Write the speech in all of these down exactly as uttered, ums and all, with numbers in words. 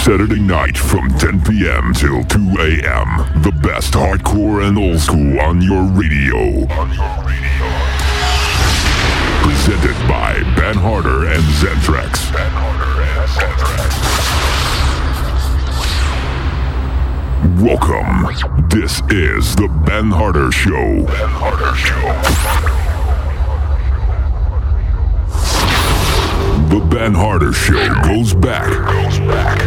Saturday night from ten p.m. till two a.m. The best hardcore and old school on your radio. On your radio. Presented by Ben Harder and Zentrax. Ben Harder and Zentrax. Welcome. This is the Ben Harder Show. Ben Harder Show. The Ben Harder Show goes back. Goes back.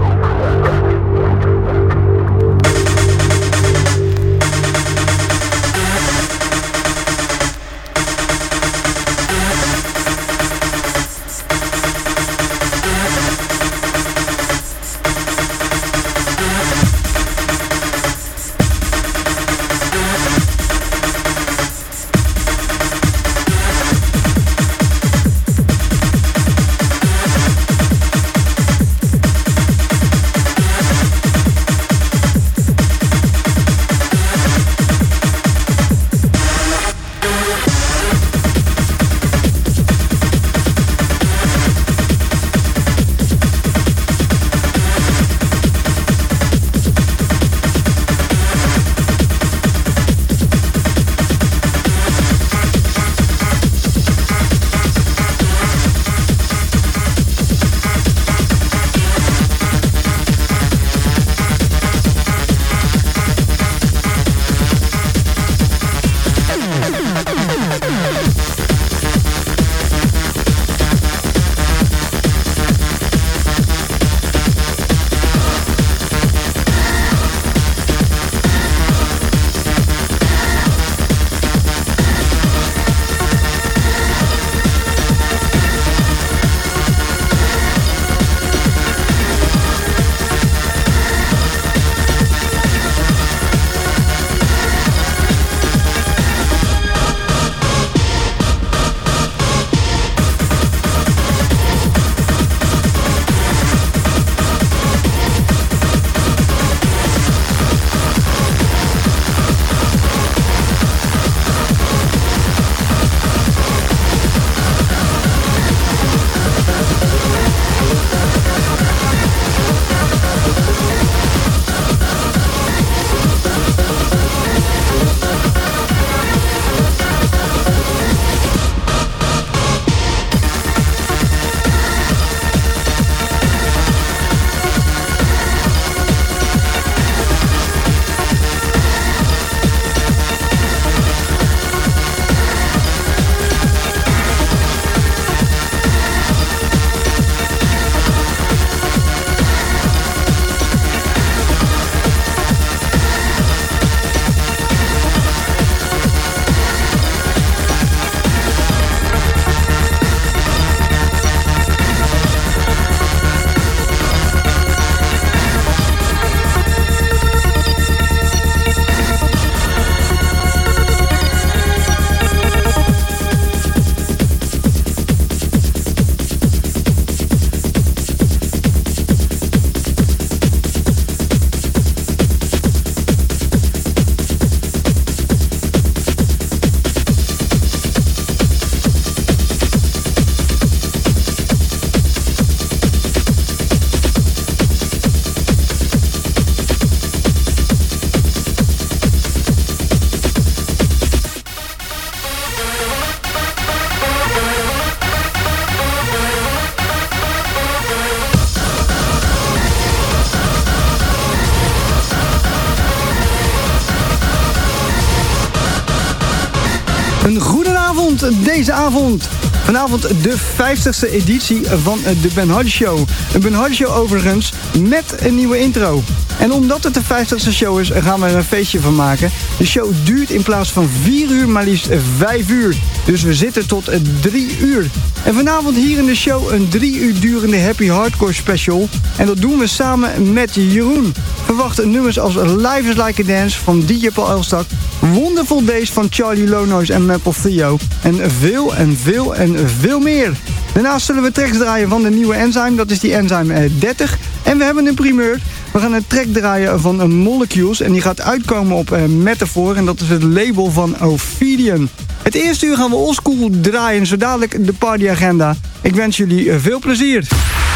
Een goedenavond deze avond. Vanavond de vijftigste editie van de Ben Harder Show. Een Ben Harder Show overigens met een nieuwe intro. En omdat het de vijftigste show is, gaan we er een feestje van maken. De show duurt in plaats van vier uur maar liefst vijf uur. Dus we zitten tot drie uur. En vanavond hier in de show een drie uur durende Happy Hardcore special. En dat doen we samen met Jeroen. Verwacht nummers als Life is Like a Dance van D J Paul Elstak, Wonderful Days van Charlie Low Noise en Maple Theo. En veel en veel en veel meer. Daarnaast zullen we tracks draaien van de nieuwe Enzyme. Dat is die Enzyme dertig. En we hebben een primeur. We gaan een track draaien van Molecules. En die gaat uitkomen op uh, Metaphor. En dat is het label van Ophidian. Het eerste uur gaan we oldschool draaien. Zo dadelijk de partyagenda. Ik wens jullie uh, veel plezier.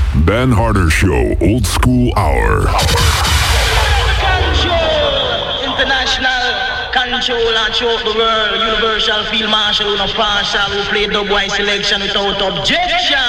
Ben Harder Show Old School Hour. Control, international control and show the world. Universal Field Marshal, no partial, who play dubwise selection without objection.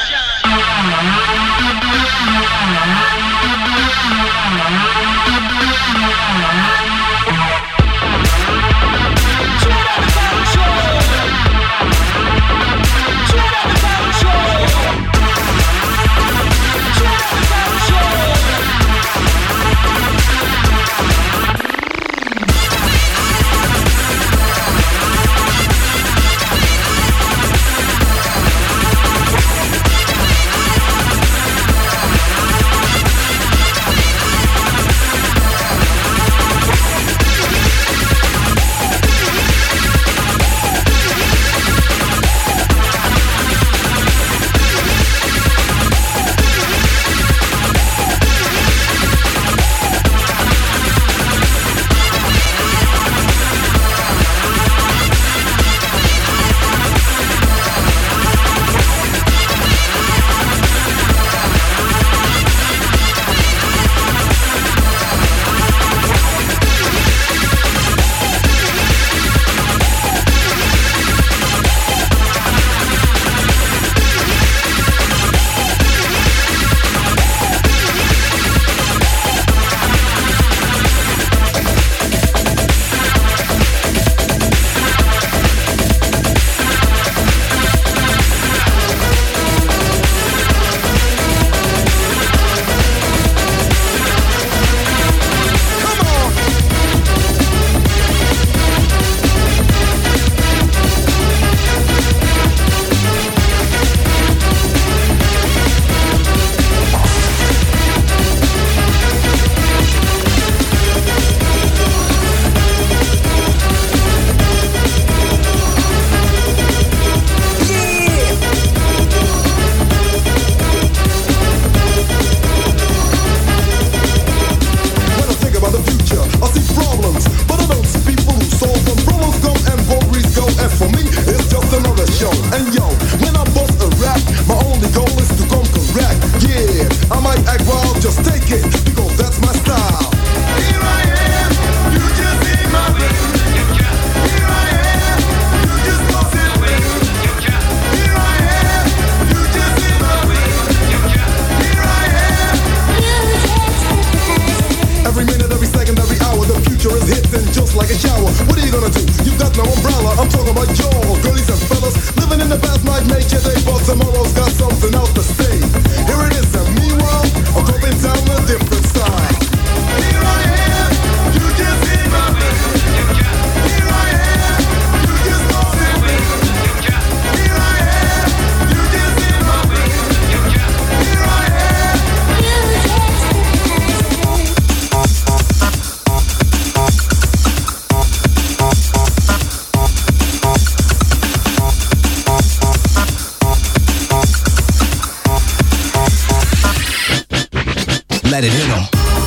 Let it hit 'em.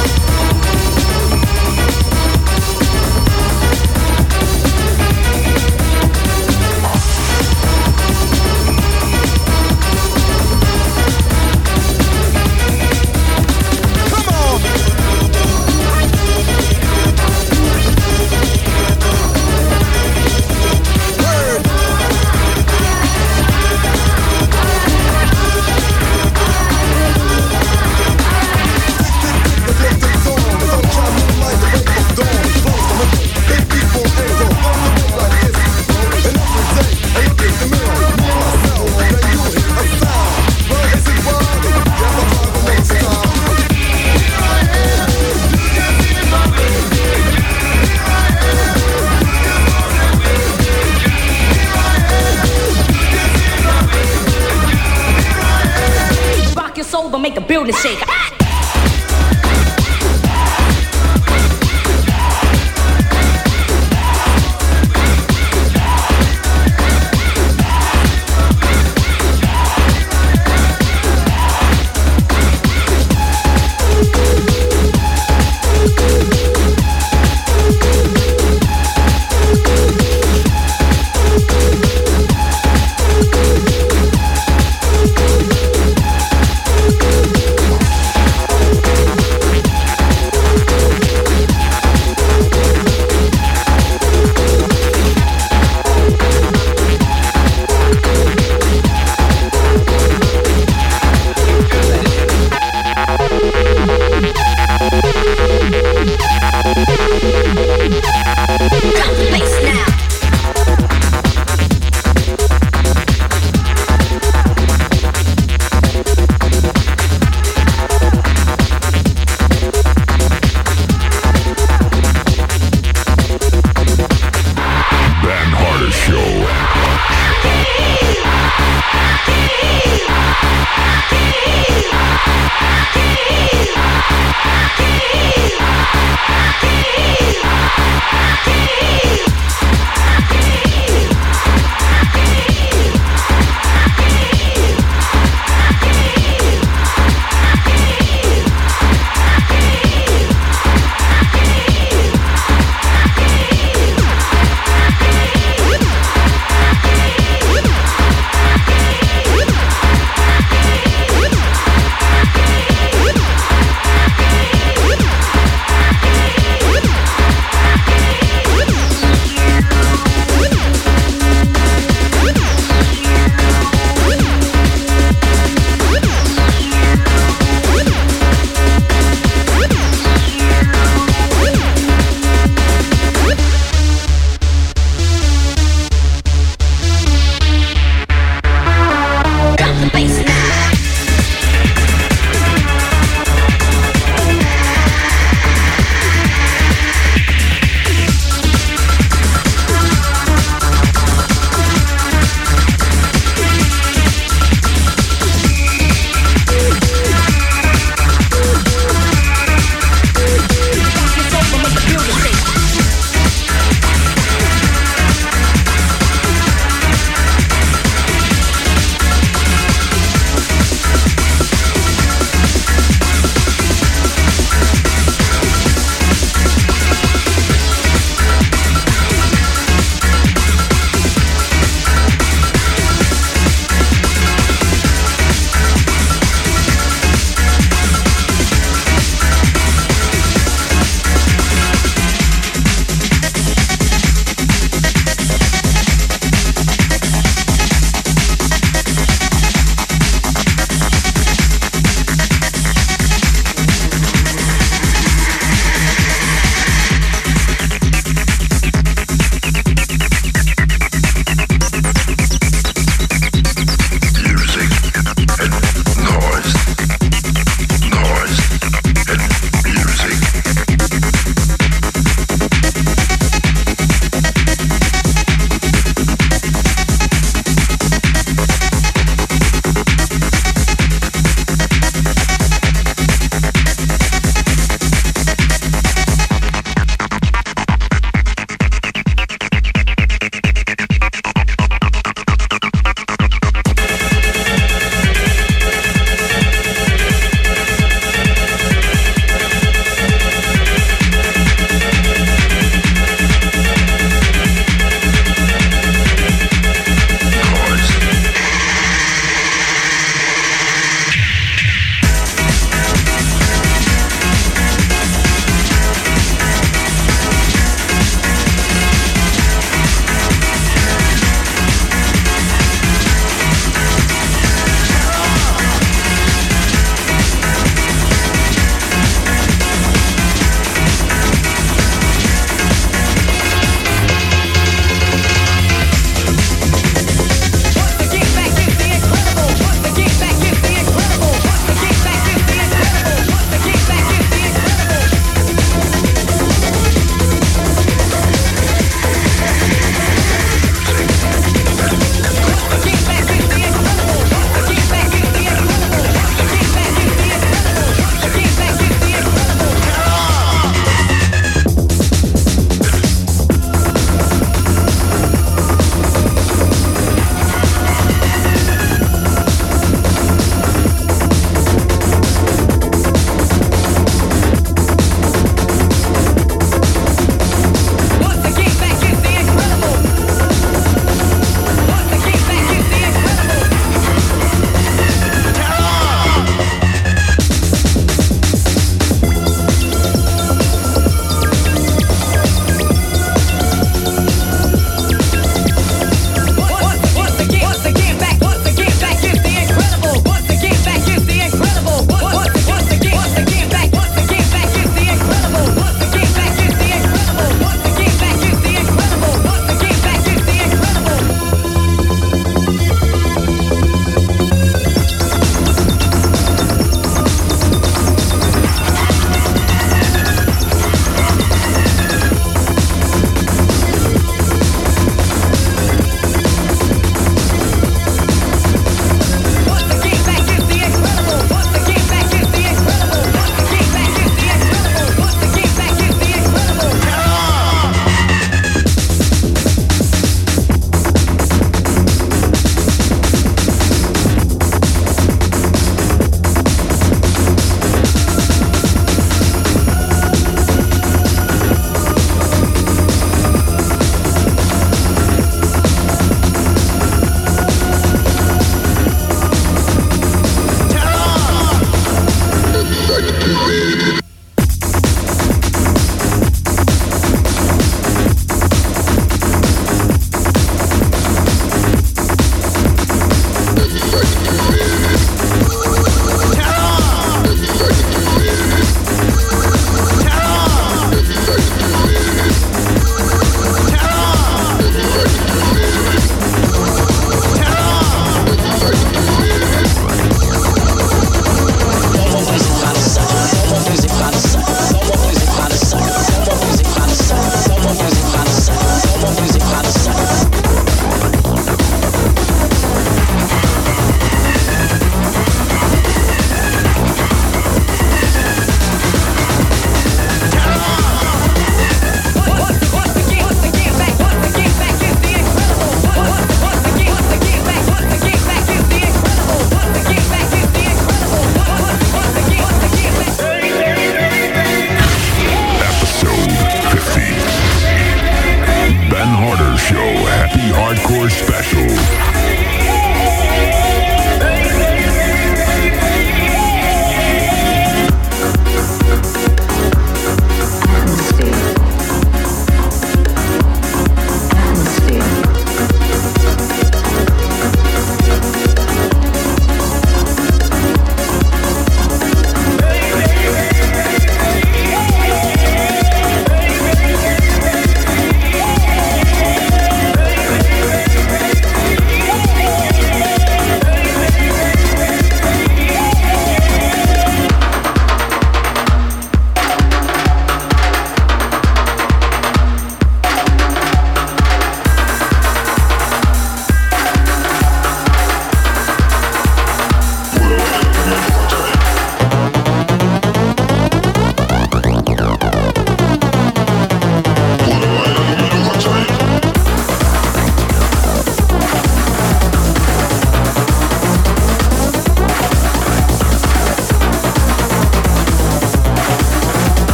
Make the building shake.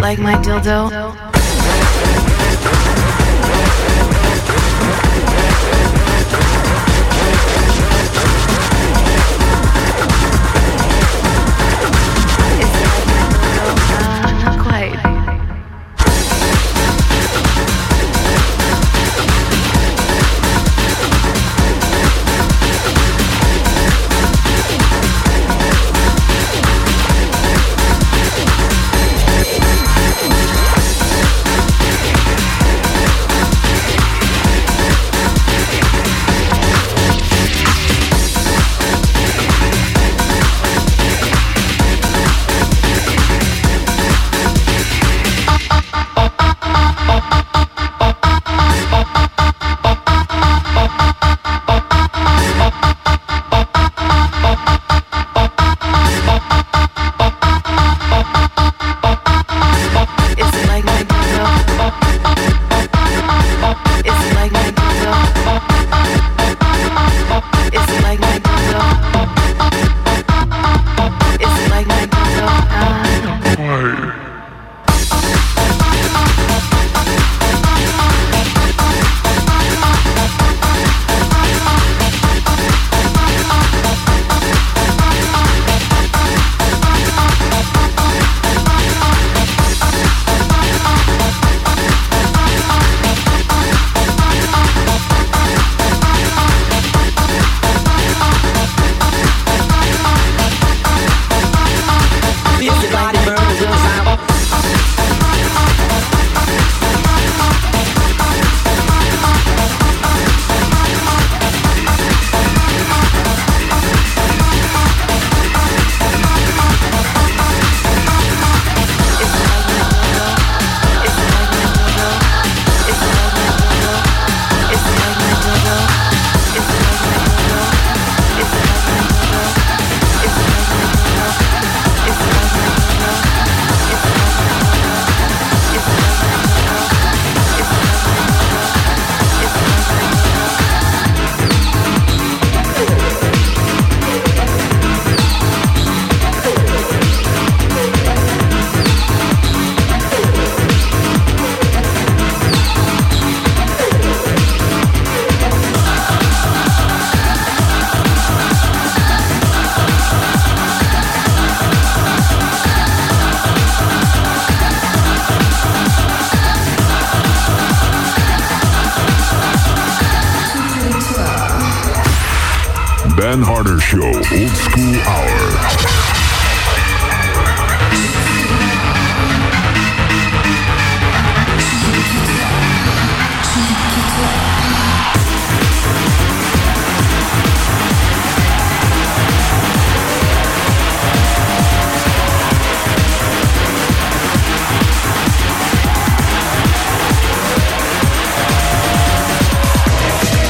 like my dildo? Ben Harder Show, Old School Hour.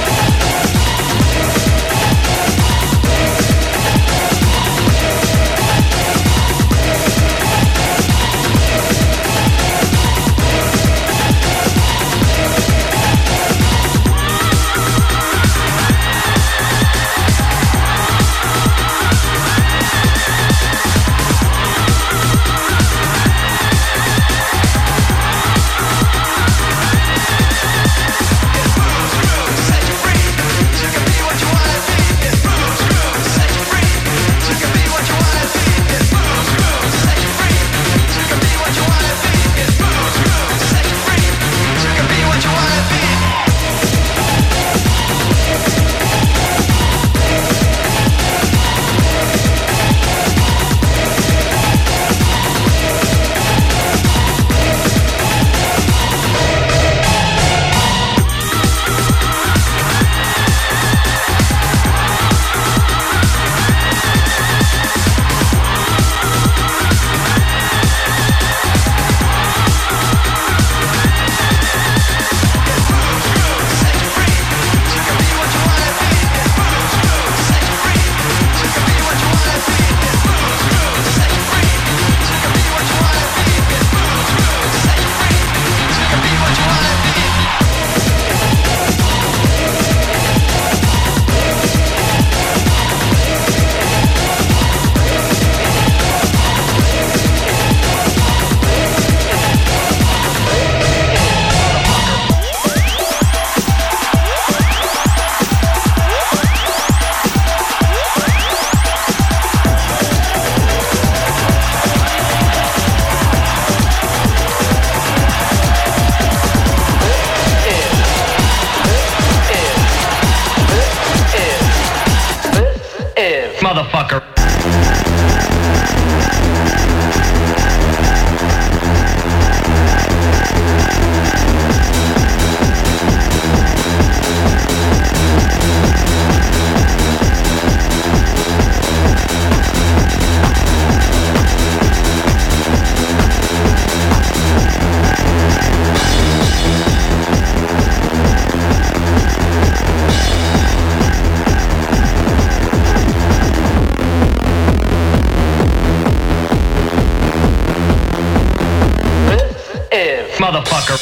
We'll be right back. motherfucker. Motherfucker.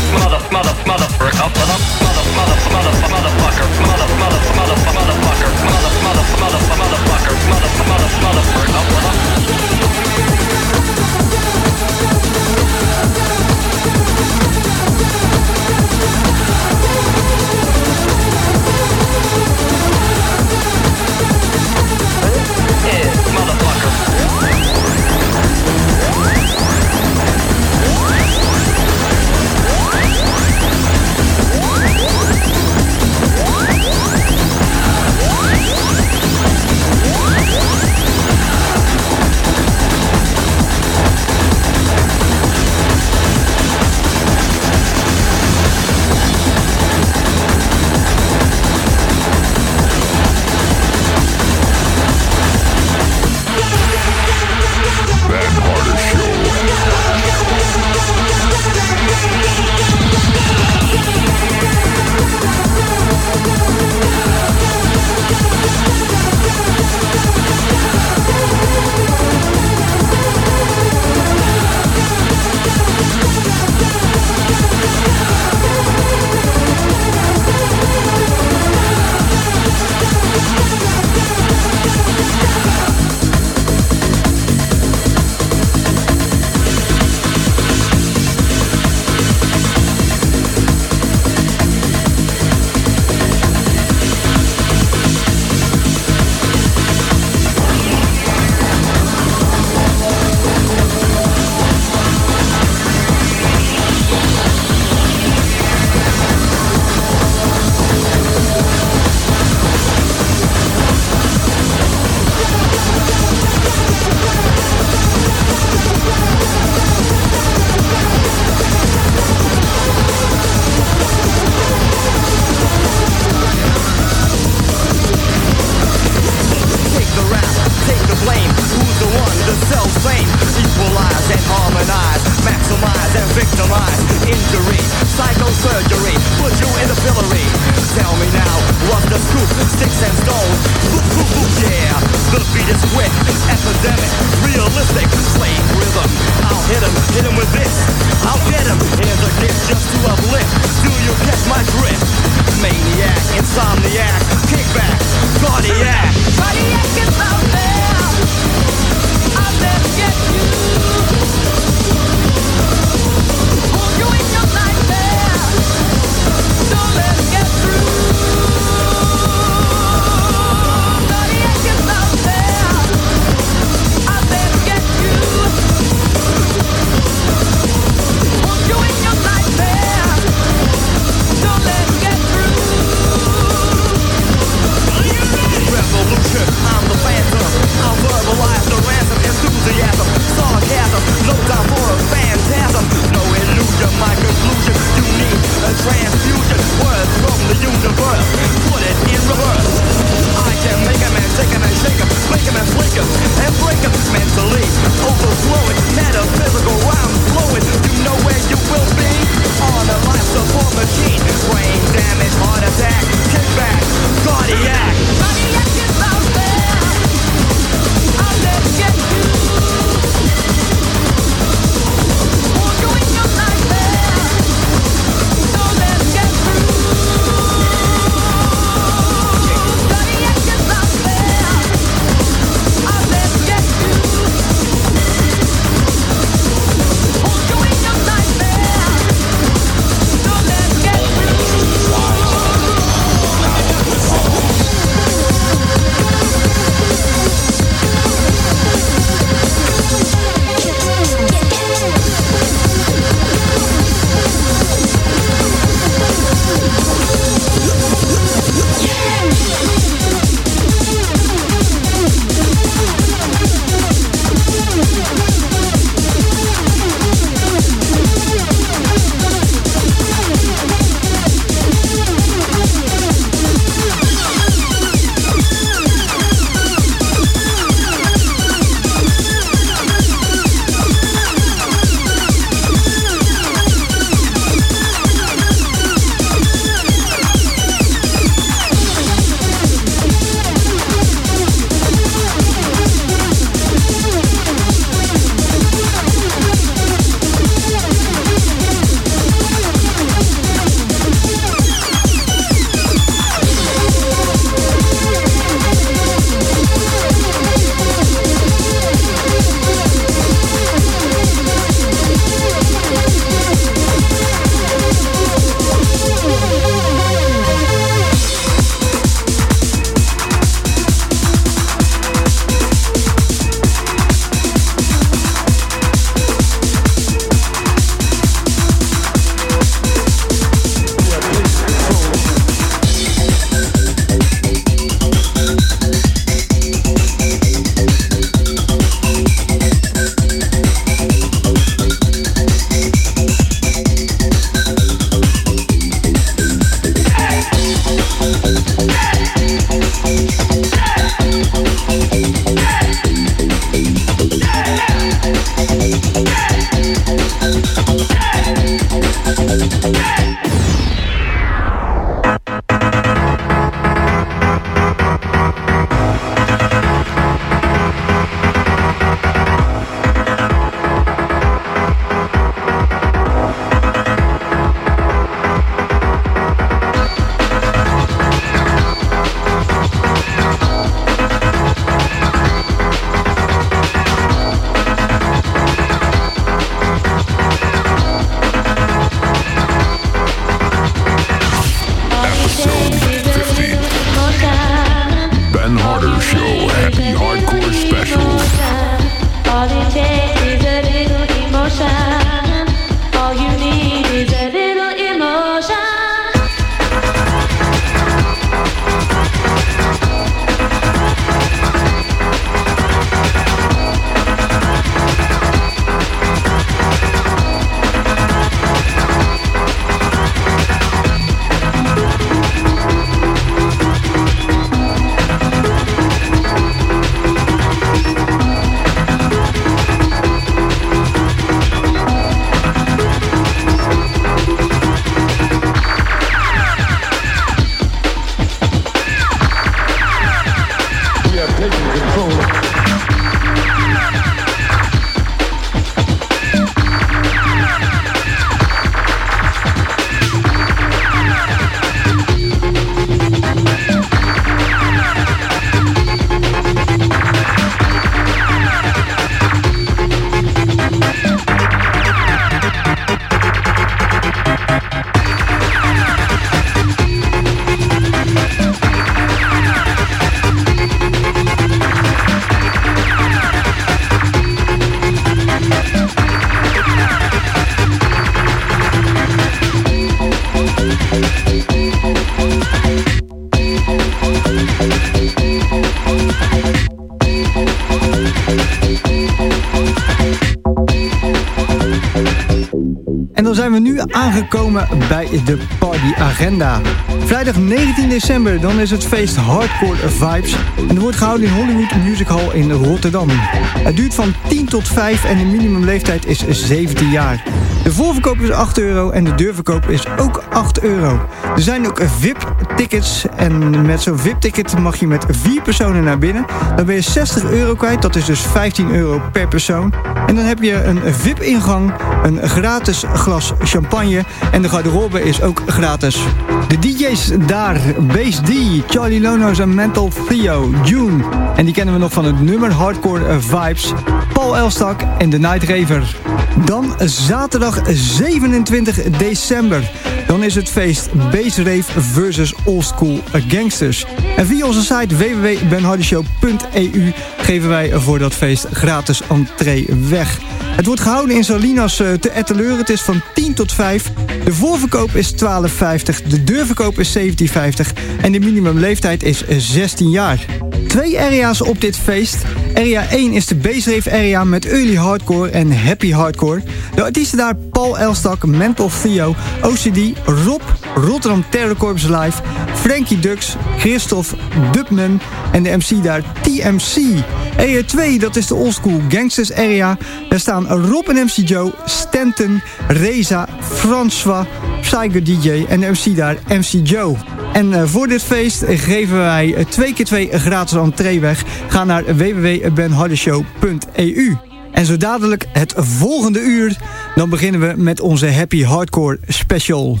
En dan zijn we nu aangekomen bij de partyagenda. Vrijdag negentien december, dan is het feest Hardcore Vibes. En dat wordt gehouden in Hollywood Music Hall in Rotterdam. Het duurt van tien tot vijf en de minimumleeftijd is zeventien jaar. De voorverkoop is acht euro en de deurverkoop is ook acht euro. Er zijn ook V I P-tickets en met zo'n V I P-ticket mag je met vier personen naar binnen. Dan ben je zestig euro kwijt, dat is dus vijftien euro per persoon. En dan heb je een V I P-ingang, een gratis glas champagne en de garderobe is ook gratis. De D J's daar, Bass D, Charlie Lono's en Mental Theo, June. En die kennen we nog van het nummer Hardcore Vibes, Paul Elstak en The Night Raver. Dan zaterdag zevenentwintig december. Dan is het feest Bass Rave versus Old School Gangsters. En via onze site w w w punt ben hardy show punt e u geven wij voor dat feest gratis entree weg. Het wordt gehouden in Salinas te Etteleur. Het is van tien tot vijf. De voorverkoop is twaalf vijftig. De deurverkoop is zeventien vijftig. En de minimumleeftijd is zestien jaar. Twee area's op dit feest. Area één is de Bass Rave area met early hardcore en happy hardcore. De artiesten daar Paul Elstak, Mental Theo, O C D, Rob, Rotterdam Terror Corps Live, Frankie Dux, Christophe, Dubman en de M C daar T M C. Area twee, dat is de Old School Gangsters area. Daar staan Rob en M C Joe, Stanton, Reza, François, Psycho D J en de M C daar M C Joe. En uh, voor dit feest geven wij uh, twee keer twee gratis entree weg. Ga naar w w w punt ben hardy show punt e u. En zo dadelijk het volgende uur, dan beginnen we met onze Happy Hardcore Special.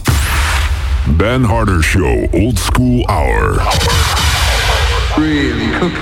Ben Harder Show Old School Hour. Really cooking.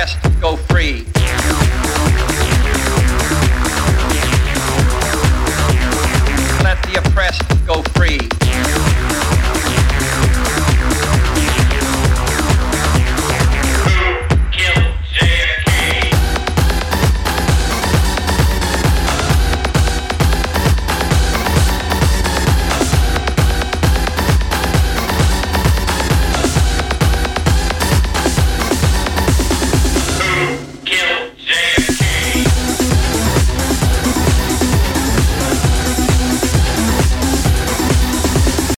oppressed go free. Let the oppressed go free.